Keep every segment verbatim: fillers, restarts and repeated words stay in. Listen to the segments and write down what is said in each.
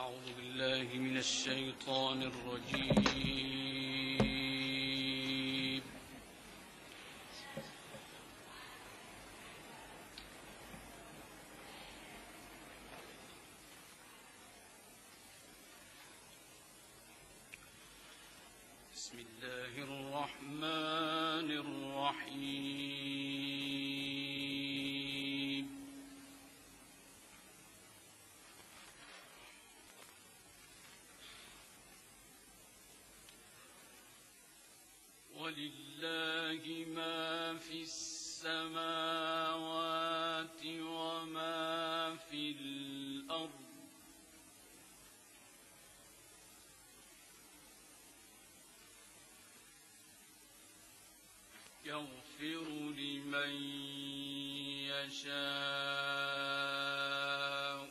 أعوذ بالله من الشيطان الرجيم. بسم الله الرحمن الرحيم. ولله ما في السماوات وما في الأرض يغفر لمن يشاء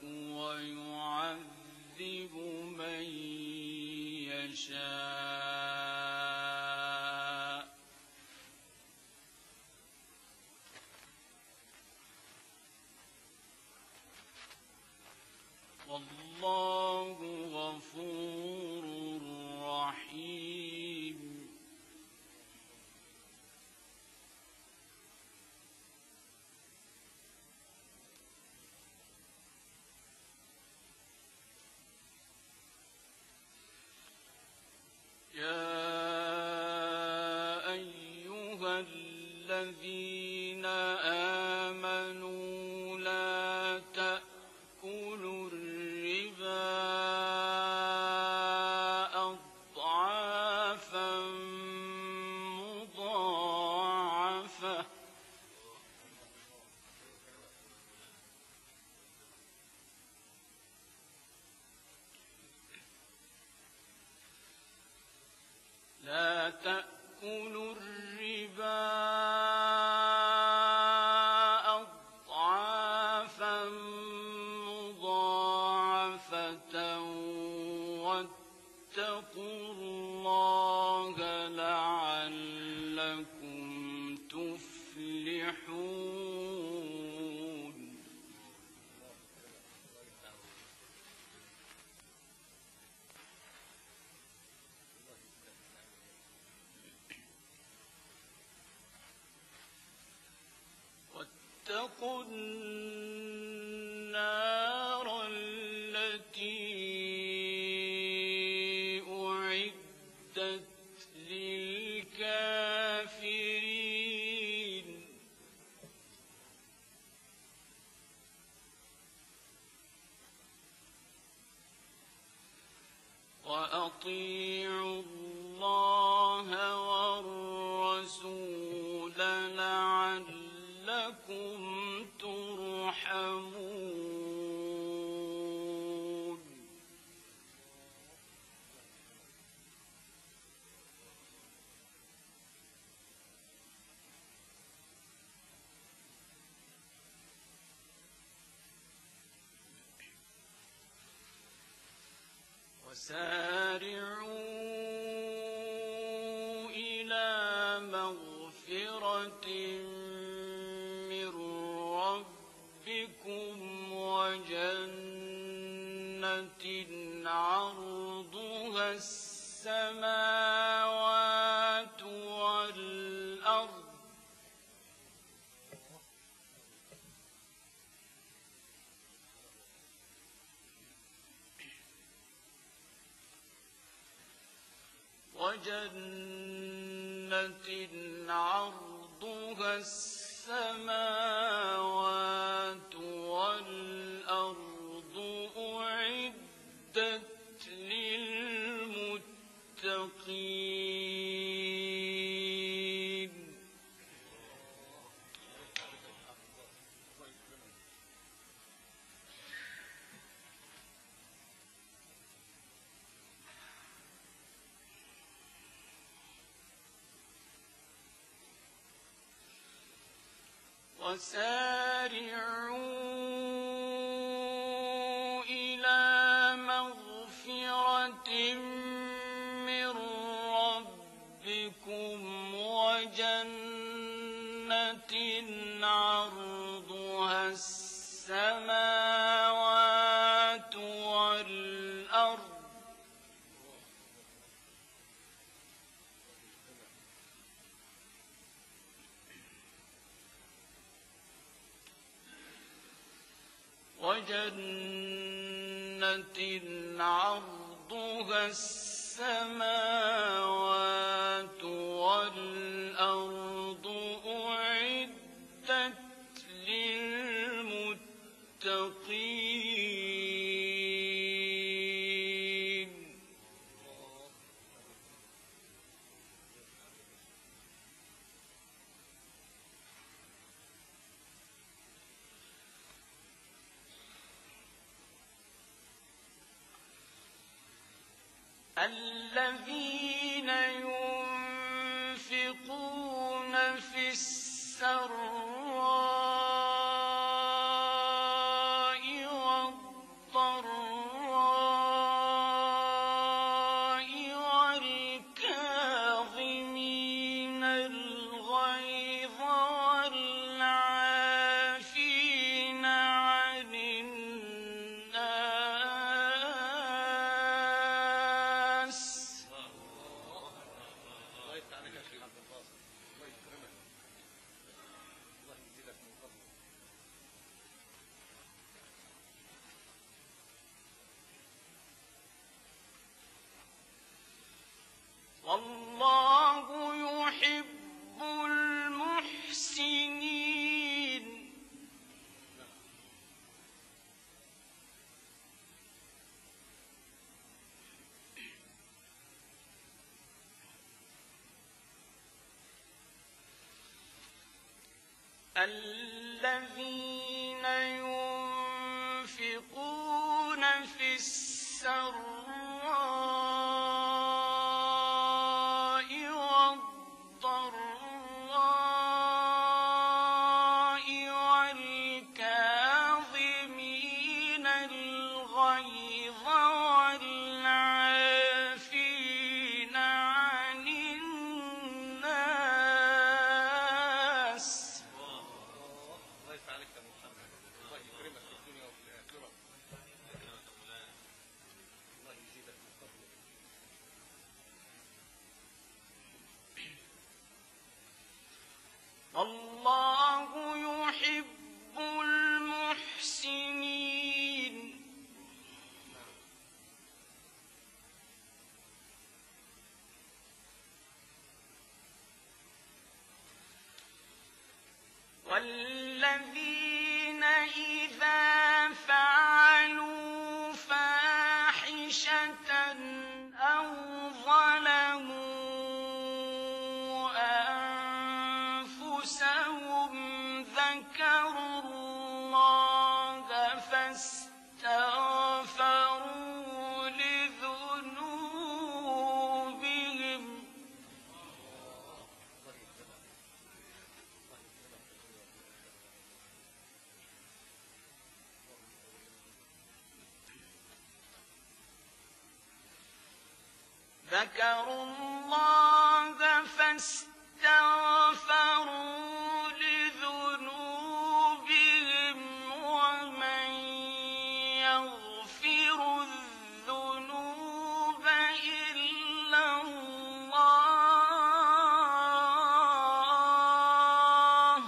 ويعذب من يشاء والله غفور رحيم. يا أيها الذين آمنوا لا تأكلوا الربا أضعافا مضاعفة لا تأكلوا الربا أضعافا مضاعفة واتقوا الله لعلكم تفلحون. واتقوا النار التي أعدت للكافرين وأطيعوا الله والرسول لعلكم ترحمون. وسارعوا إلى مغفرة من ربكم وجنة عرضها السماوات والأرض وجنة عرضها السماوات والأرض أعدت للمتقين. وسارعوا إلى مغفرة من ربكم وجنة عرضها السماوات والأرض وجنة عرضها السماوات والأرض أعدت للمتقين الذين ينفقون في السراء والضراء والكاظمين الغيظ والعافين عن الناس والله يحب المحسنين الذين ينفقون في السراء والضراء والكاظمين الغيظ والعافين عن الناس الله يفتح عليك يا محمد. الله يكرمك في الدنيا وفي الآخرة. الله يزيدك من فضله. والله يحب المحسنين والذين إذا فعلوا فاحشة أو ظلموا أنفسهم ذكروا الله فاستغفروا لذنوبهم ذكروا الله فاستغفروا لذنوبهم ومن يغفر الذنوب إلا الله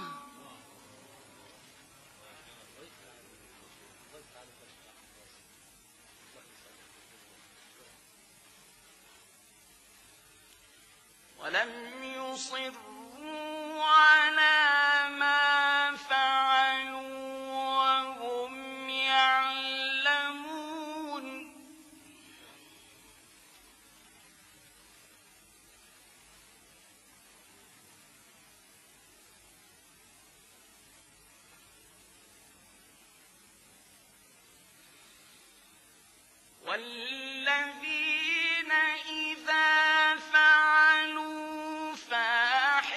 ولم يصروا على ما فعلوا وهم يعلمون والذين إذا فعلوا فاحشة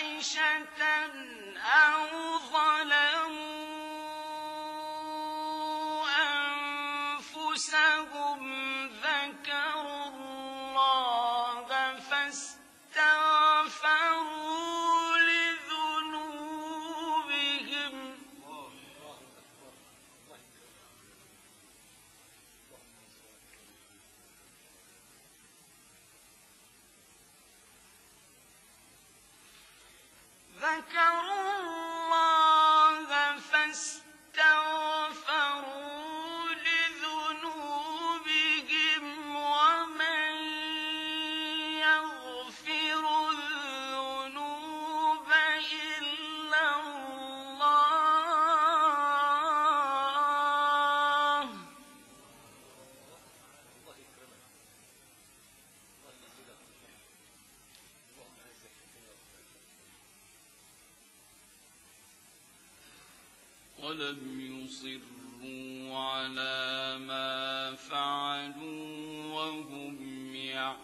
ولم يصروا على ما فعلوا وهم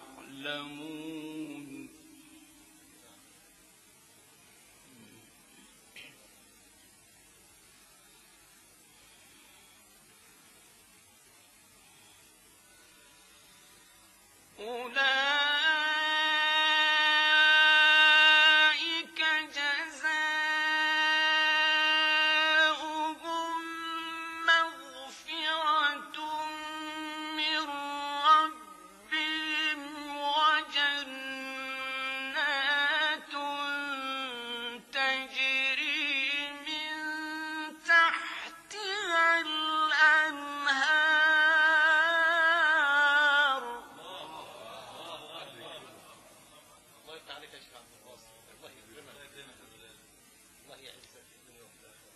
يعلمون أولئك جزاؤهم مغفرة من ربهم وجنات تجري من تحتها الأنهار الله يفتح عليك يا شيخ عبد الباسط، الله يكرمك، الله يعزك في الدنيا وفي الآخرة.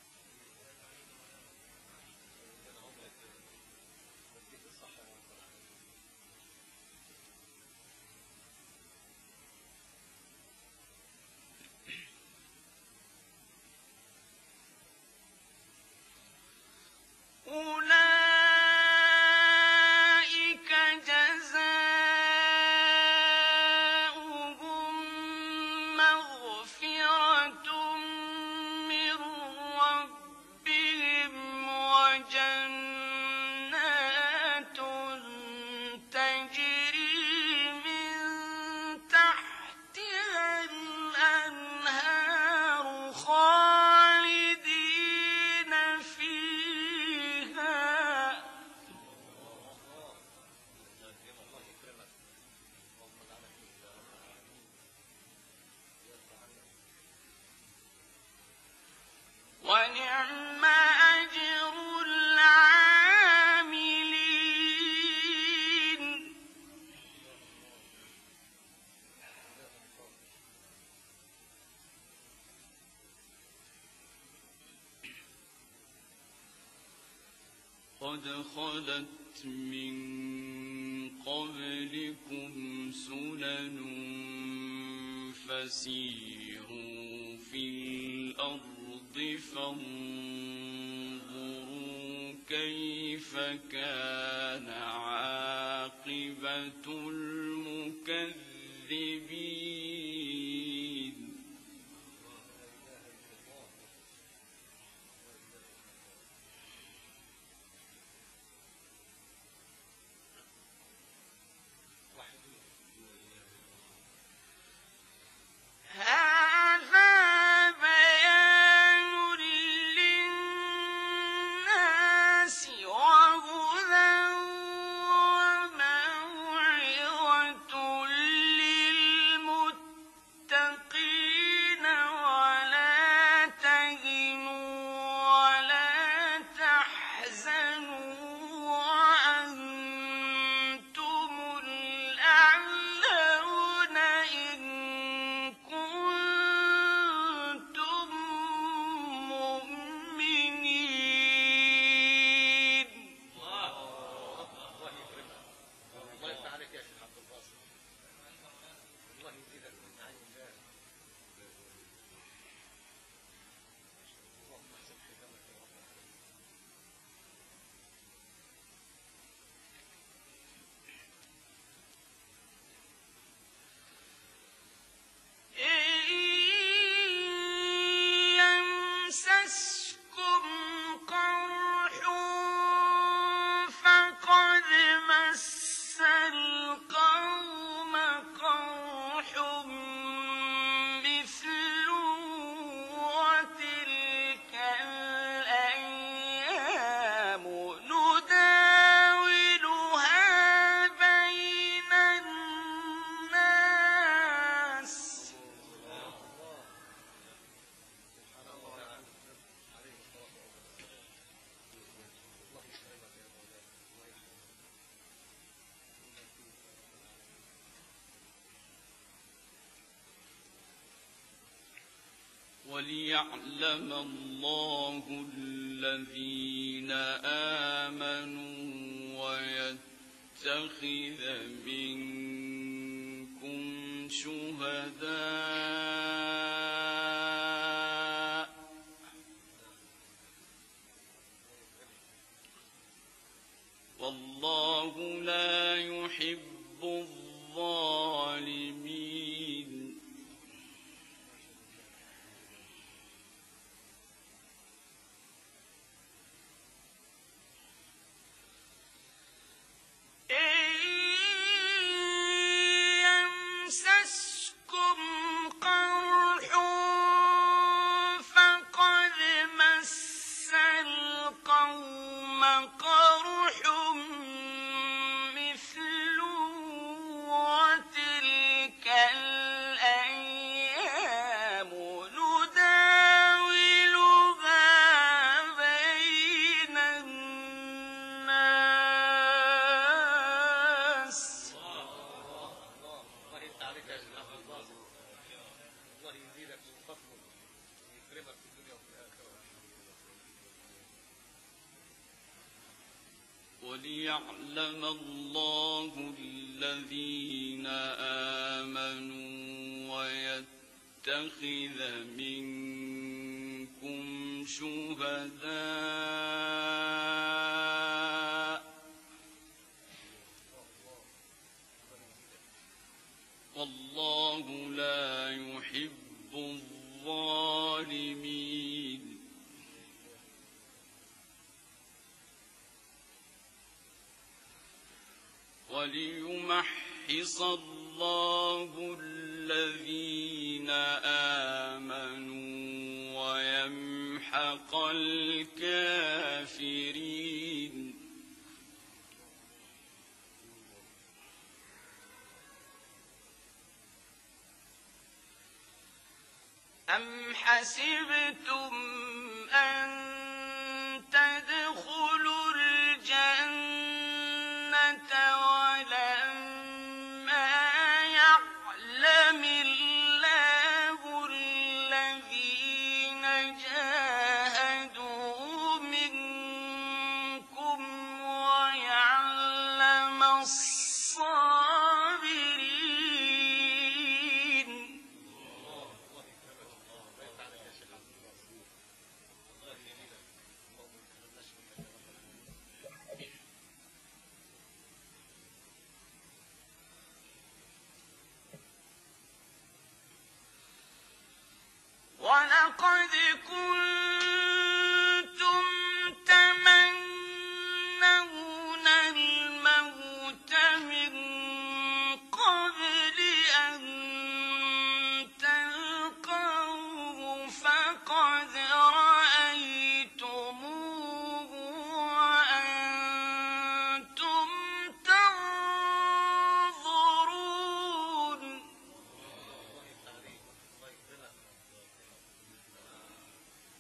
يديك الصحة والعافية. أولئك جزاؤهم مغفرة من ربهم وجنات تجري من تحتها الأنهار خالدين فيها الله يكرمك، اللهم اجعلنا فيك يا رب العالمين. يرضى عنك. ونعم أجر العاملين قد خلت من قبلكم سنن فسيروا في الأرض فانظروا كيف كان عاقبة المكذبين هذا بيان للناس وهدى وموعظة للمتقين ولا تهنوا ولا تحزنوا وأنتم الأعلون إن كنتم مؤمنين الله يكرمك، الله يفتح عليك يا شيخ عبد الباسط، الله يزيدك من نعيم الله. اللهم احسن ختامك يا رب العالمين. إن يمسسكم قرح فقد مس القوم قرح مثله وتلك الأيام نداولها بين الناس وليعلم الله الذين آمنوا ويتخذ منكم شهداء والله لا يحب الظالمين. وليعلم الله الذين آمنوا ويتخذ منكم شهداء والله لا يحب الظالمين. وليمحص الله الذين آمنوا ويمحق الكافرين. أم حسبتم أن تدخلوا الجنة ولما يعلم الله الذين جاهدوا منكم ويعلم الصابرين. ولقد كنتم تمنون الموت من قبل أن تلقوه فقد رأيتموه وأنتم تنظرون.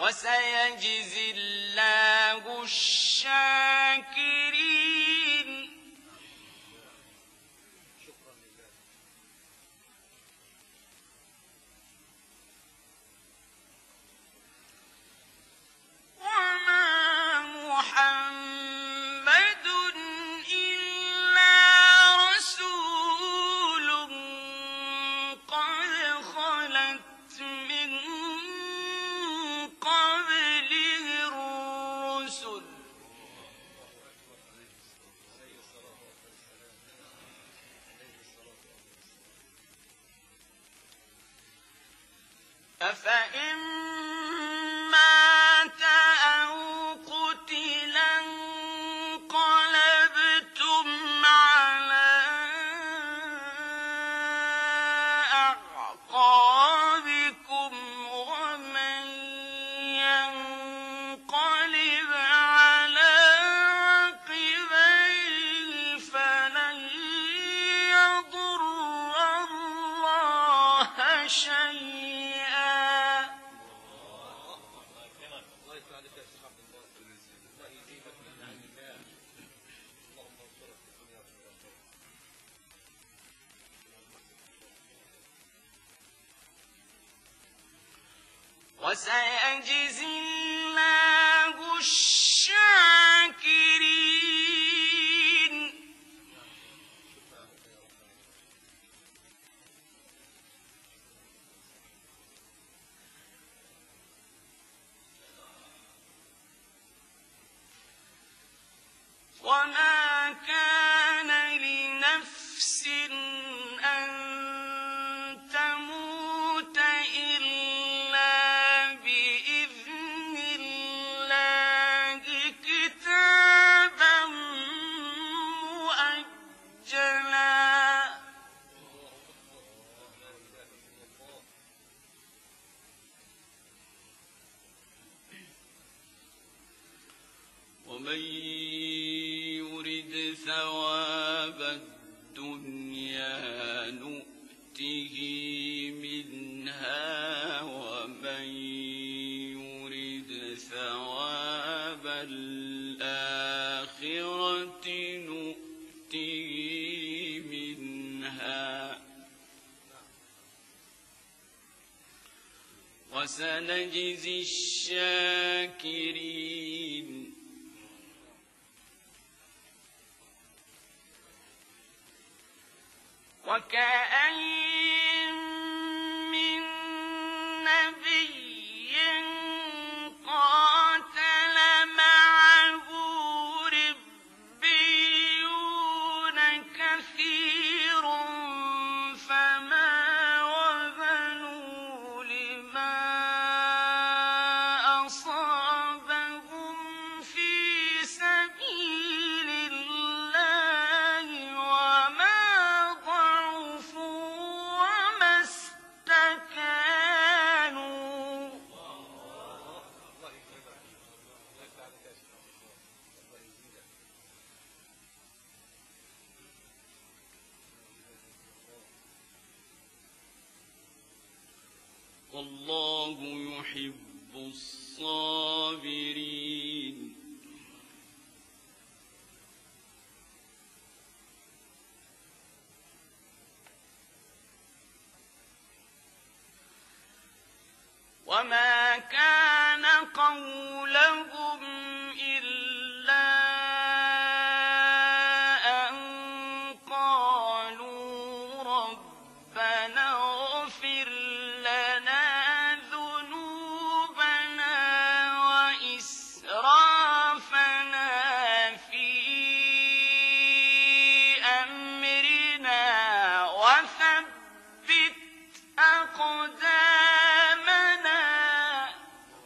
وسيجزي الله الشاكرين شكرا لله. وما محمد إلا رسول قد خلت من قبله الرسل أفإن مات أو قتلا انقلبتم على أعقابكم ومن ينقلب على عقبيه فلن يضر الله شيئا الله يفتح عليك يا شيخ عبد الله. الله يزيدك من نعم الله. اللهم انصرك في الدنيا وفي الآخرة. وسيجزي الله الشاكرين وما كان لنفس أن تموت إلا بإذن الله كتابا مؤجلا ومن يرد ثواب الدنيا نؤته منها ومن يرد ثواب الآخرة نؤته منها وسنجزي الشاكرين وكأين من نبي قاتل معه ربيون كثير فما وهنوا لما أصابهم في سبيل الله وما ضعفوا وما استكانوا الله يكرمك. الله يفتح عليك يا شيخ عبد الله. الله يزيدك. والله يحب الصابرين وما كان قولهم إلا أن قالوا ربنا اغفر لنا ذنوبنا وإسرافنا في أمرنا وثبت أقدامنا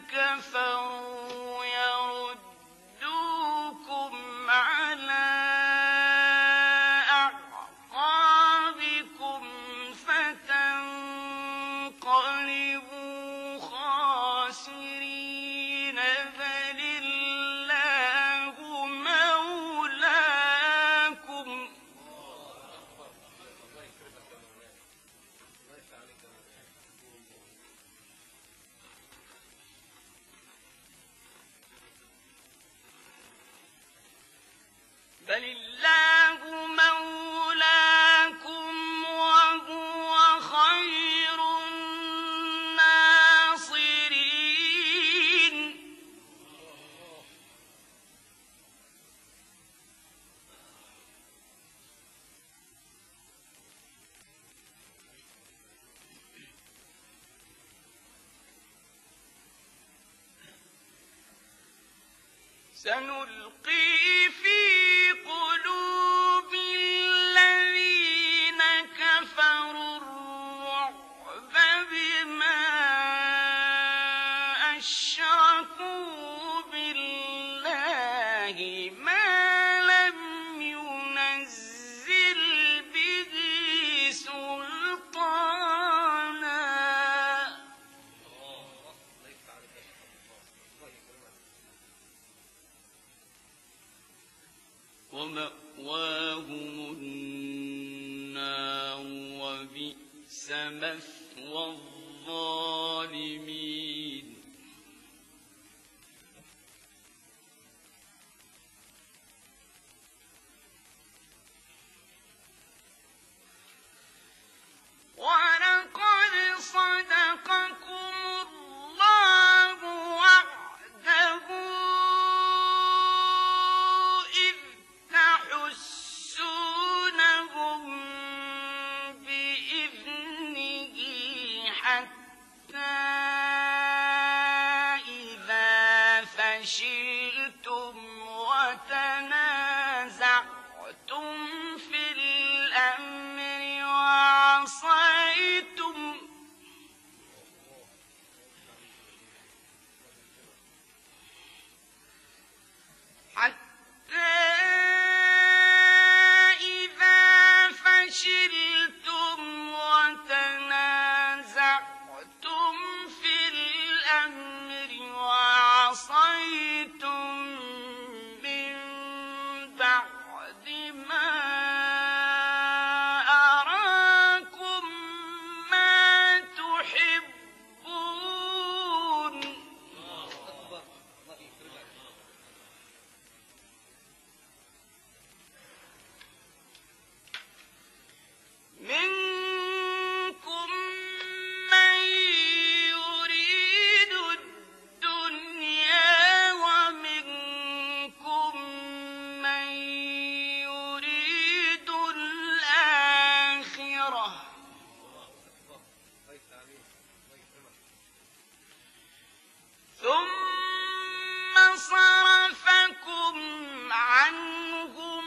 كفروا يردوكم على أعقابكم فتنقلبوا خاسرين بل الله مولاكم بل الله مولاكم وهو خير الناصرين سنلقي في قلوب الذين كفروا الرعب بما أشركوا بالله ما لم ينزل به سلطانا ومأواهم النار وبئس مثوى الظالمين ولقد صدقكم الله وعده إذ تحسونهم بإذنه حتى إذا فشلتم وتنازعتم في الأمر وعصيتم حتى إذا فشلتم وتنازعتم في الأمر وعصيتم من بعد ما أراكم ما تحبون منكم من يريد الدنيا ومنكم من يريد الآخرة ثم صرفكم عنهم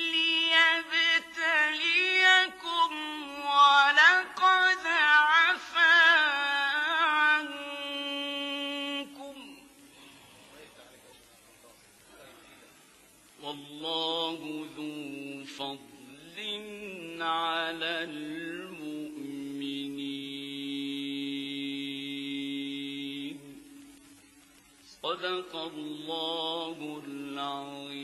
ليبتليكم ولقد عفا عنكم والله ذو فضل على المؤمنين صدق الله العظيم